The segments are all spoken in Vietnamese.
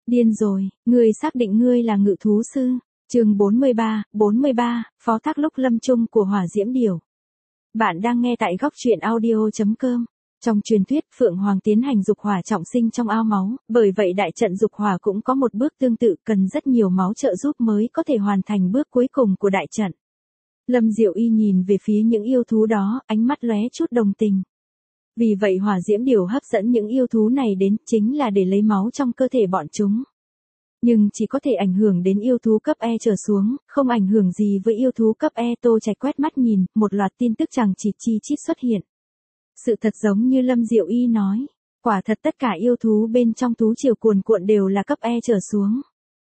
Điên rồi, ngươi xác định ngươi là ngự thú sư. Chương 43, phó thác lúc lâm chung của hỏa diễm điểu. Bạn đang nghe tại góc truyện audio.com. Trong truyền thuyết Phượng Hoàng tiến hành dục hỏa trọng sinh trong ao máu, bởi vậy đại trận dục hỏa cũng có một bước tương tự, cần rất nhiều máu trợ giúp mới có thể hoàn thành bước cuối cùng của đại trận. Lâm Diệu Y nhìn về phía những yêu thú đó, ánh mắt lóe chút đồng tình. Vì vậy hỏa diễm điểu hấp dẫn những yêu thú này đến chính là để lấy máu trong cơ thể bọn chúng. Nhưng chỉ có thể ảnh hưởng đến yêu thú cấp E trở xuống, không ảnh hưởng gì với yêu thú cấp E. Tô Trạch quét mắt nhìn, một loạt tin tức chằng chịt chi chít xuất hiện. Sự thật giống như Lâm Diệu Y nói, quả thật tất cả yêu thú bên trong thú triều cuồn cuộn đều là cấp E trở xuống.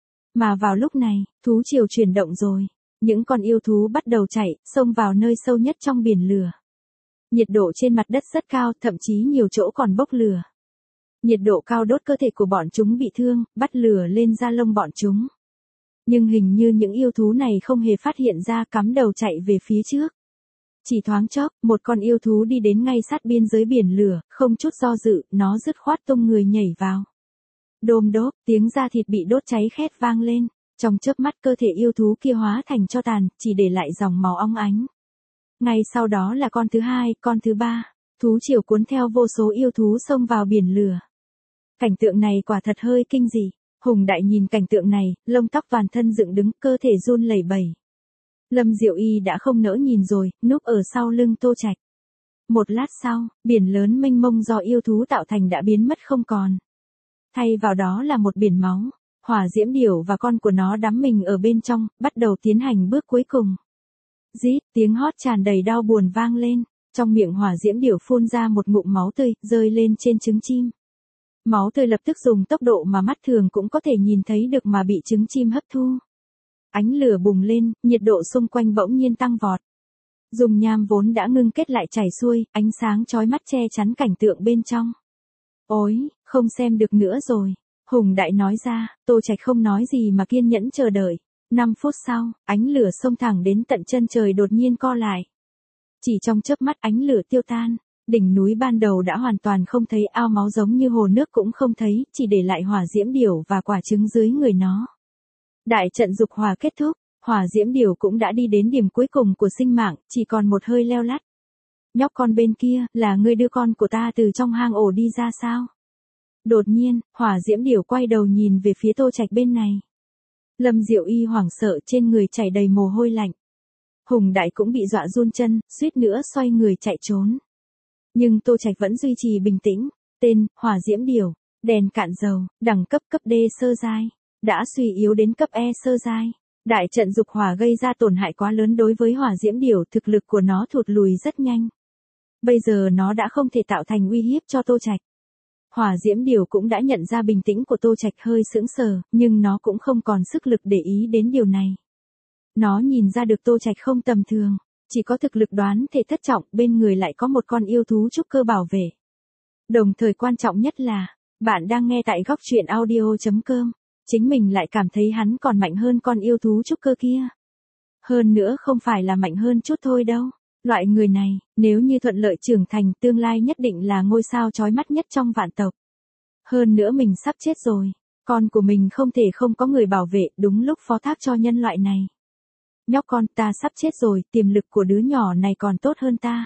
Mà vào lúc này, thú triều chuyển động rồi, những con yêu thú bắt đầu chạy, xông vào nơi sâu nhất trong biển lửa. Nhiệt độ trên mặt đất rất cao, thậm chí nhiều chỗ còn bốc lửa. Nhiệt độ cao đốt cơ thể của bọn chúng bị thương, bắt lửa lên da lông bọn chúng. Nhưng hình như những yêu thú này không hề phát hiện ra, cắm đầu chạy về phía trước. Chỉ thoáng chốc, một con yêu thú đi đến ngay sát biên giới biển lửa, không chút do dự, nó dứt khoát tung người nhảy vào. Đôm đốp, tiếng da thịt bị đốt cháy khét vang lên, trong chớp mắt cơ thể yêu thú kia hóa thành tro tàn, chỉ để lại dòng màu óng ánh. Ngay sau đó là con thứ hai, con thứ ba, thú triều cuốn theo vô số yêu thú xông vào biển lửa. Cảnh tượng này quả thật hơi kinh dị. Hùng Đại nhìn cảnh tượng này, lông tóc toàn thân dựng đứng, cơ thể run lẩy bẩy. Lâm Diệu Y đã không nỡ nhìn rồi, núp ở sau lưng Tô Trạch. Một lát sau, biển lớn mênh mông do yêu thú tạo thành đã biến mất không còn. Thay vào đó là một biển máu, hỏa diễm điểu và con của nó đắm mình ở bên trong, bắt đầu tiến hành bước cuối cùng. Rít, tiếng hót tràn đầy đau buồn vang lên, trong miệng hỏa diễm điểu phun ra một ngụm máu tươi, rơi lên trên trứng chim. Máu tươi lập tức dùng tốc độ mà mắt thường cũng có thể nhìn thấy được mà bị trứng chim hấp thu. Ánh lửa bùng lên, nhiệt độ xung quanh bỗng nhiên tăng vọt. Dung nham vốn đã ngưng kết lại chảy xuôi, ánh sáng chói mắt che chắn cảnh tượng bên trong. Ôi, không xem được nữa rồi. Hùng Đại nói ra, Tô Trạch không nói gì mà kiên nhẫn chờ đợi. 5 phút sau, ánh lửa xông thẳng đến tận chân trời đột nhiên co lại. Chỉ trong chớp mắt ánh lửa tiêu tan, đỉnh núi ban đầu đã hoàn toàn không thấy, ao máu giống như hồ nước cũng không thấy, chỉ để lại hỏa diễm điểu và quả trứng dưới người nó. Đại trận dục hỏa kết thúc, hỏa diễm điểu cũng đã đi đến điểm cuối cùng của sinh mạng, chỉ còn một hơi leo lắt. Nhóc con bên kia, là ngươi đưa con của ta từ trong hang ổ đi ra sao? Đột nhiên, hỏa diễm điểu quay đầu nhìn về phía Tô Trạch bên này. Lâm Diệu Y hoảng sợ, trên người chảy đầy mồ hôi lạnh. Hùng Đại cũng bị dọa run chân, suýt nữa xoay người chạy trốn. Nhưng Tô Trạch vẫn duy trì bình tĩnh. Tên, hỏa diễm điểu, đèn cạn dầu, đẳng cấp cấp D sơ giai, đã suy yếu đến cấp E sơ giai. Đại trận dục hỏa gây ra tổn hại quá lớn đối với hỏa diễm điểu, thực lực của nó thụt lùi rất nhanh. Bây giờ nó đã không thể tạo thành uy hiếp cho Tô Trạch. Hỏa diễm điểu cũng đã nhận ra bình tĩnh của Tô Trạch, hơi sững sờ, nhưng nó cũng không còn sức lực để ý đến điều này. Nó nhìn ra được Tô Trạch không tầm thường, chỉ có thực lực đoán thể thất trọng, bên người lại có một con yêu thú trúc cơ bảo vệ. Đồng thời quan trọng nhất là, bạn đang nghe tại góc truyện audio.com, chính mình lại cảm thấy hắn còn mạnh hơn con yêu thú trúc cơ kia. Hơn nữa không phải là mạnh hơn chút thôi đâu. Loại người này, nếu như thuận lợi trưởng thành, tương lai nhất định là ngôi sao chói mắt nhất trong vạn tộc. Hơn nữa mình sắp chết rồi, con của mình không thể không có người bảo vệ, đúng lúc phó thác cho nhân loại này. Nhóc con, ta sắp chết rồi, tiềm lực của đứa nhỏ này còn tốt hơn ta.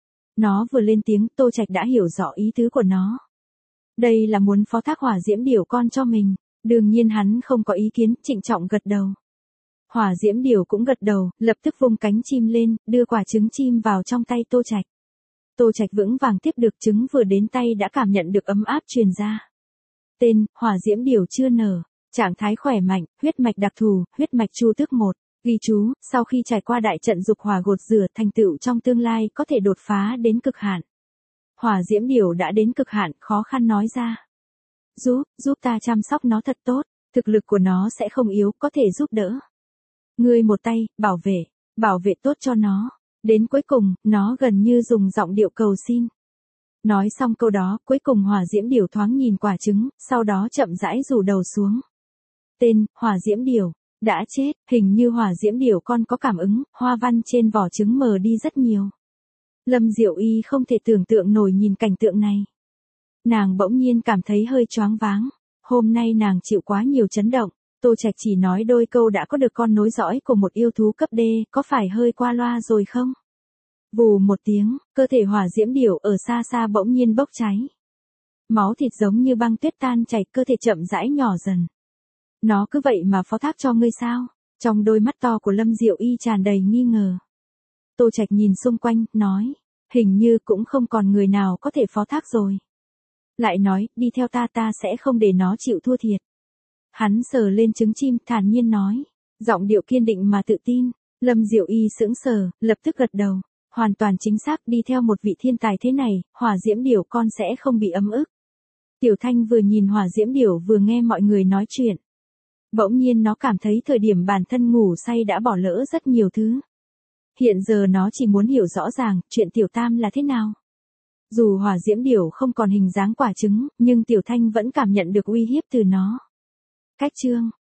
Nó vừa lên tiếng, Tô Trạch đã hiểu rõ ý tứ của nó. Đây là muốn phó thác hỏa diễm điểu con cho mình, đương nhiên hắn không có ý kiến, trịnh trọng gật đầu. Hỏa diễm điểu cũng gật đầu, lập tức vung cánh chim lên, đưa quả trứng chim vào trong tay Tô Trạch. Tô Trạch vững vàng tiếp được trứng, vừa đến tay đã cảm nhận được ấm áp truyền ra. Tên, hỏa diễm điểu chưa nở, trạng thái khỏe mạnh, huyết mạch đặc thù, huyết mạch Chu Tước 1. Ghi chú, sau khi trải qua đại trận dục hỏa gột rửa, thành tựu trong tương lai có thể đột phá đến cực hạn. Hỏa diễm điểu đã đến cực hạn, khó khăn nói ra. Giúp ta chăm sóc nó thật tốt, thực lực của nó sẽ không yếu, có thể giúp đỡ. Ngươi một tay, bảo vệ tốt cho nó. Đến cuối cùng, nó gần như dùng giọng điệu cầu xin. Nói xong câu đó, cuối cùng hỏa diễm điểu thoáng nhìn quả trứng, sau đó chậm rãi rủ đầu xuống. Tên, hỏa diễm điểu, đã chết, hình như hỏa diễm điểu con có cảm ứng, hoa văn trên vỏ trứng mờ đi rất nhiều. Lâm Diệu Y không thể tưởng tượng nổi nhìn cảnh tượng này. Nàng bỗng nhiên cảm thấy hơi choáng váng. Hôm nay nàng chịu quá nhiều chấn động, Tô Trạch chỉ nói đôi câu đã có được con nối dõi của một yêu thú cấp D, có phải hơi qua loa rồi không? Vù một tiếng, cơ thể hỏa diễm điểu ở xa xa bỗng nhiên bốc cháy. Máu thịt giống như băng tuyết tan chảy, cơ thể chậm rãi nhỏ dần. Nó cứ vậy mà phó thác cho ngươi sao? Trong đôi mắt to của Lâm Diệu Y tràn đầy nghi ngờ. Tô Trạch nhìn xung quanh, nói, hình như cũng không còn người nào có thể phó thác rồi. Lại nói, đi theo ta sẽ không để nó chịu thua thiệt. Hắn sờ lên trứng chim, thản nhiên nói, giọng điệu kiên định mà tự tin. Lâm Diệu Y sững sờ, lập tức gật đầu. Hoàn toàn chính xác, đi theo một vị thiên tài thế này, hỏa diễm điểu con sẽ không bị ấm ức. Tiểu Thanh vừa nhìn hỏa diễm điểu vừa nghe mọi người nói chuyện. Bỗng nhiên nó cảm thấy thời điểm bản thân ngủ say đã bỏ lỡ rất nhiều thứ. Hiện giờ nó chỉ muốn hiểu rõ ràng chuyện Tiểu Tam là thế nào. Dù hỏa diễm điểu không còn hình dáng quả trứng, nhưng Tiểu Thanh vẫn cảm nhận được uy hiếp từ nó. Cách chương